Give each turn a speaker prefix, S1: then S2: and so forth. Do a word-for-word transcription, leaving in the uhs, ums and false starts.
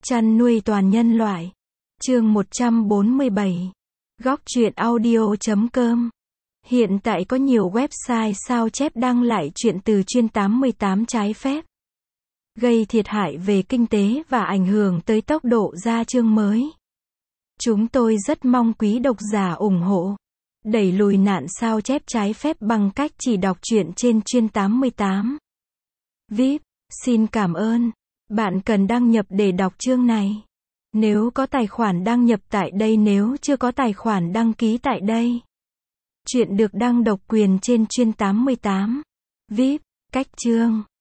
S1: Chăn nuôi toàn nhân loại. Chương một trăm bốn mươi bảy. Góc truyện audio chấm com. Hiện tại có nhiều website sao chép đăng lại truyện từ chuyên tám mươi tám trái phép, gây thiệt hại về kinh tế và ảnh hưởng tới tốc độ ra chương mới. Chúng tôi rất mong quý độc giả ủng hộ, đẩy lùi nạn sao chép trái phép bằng cách chỉ đọc truyện trên chuyên tám mươi tám. vê i pê, xin cảm ơn. Bạn cần đăng nhập để đọc chương này. Nếu có tài khoản đăng nhập tại đây, nếu chưa có tài khoản đăng ký tại đây. Truyện được đăng độc quyền trên chuyên tám mươi tám. vê i pê, cách chương.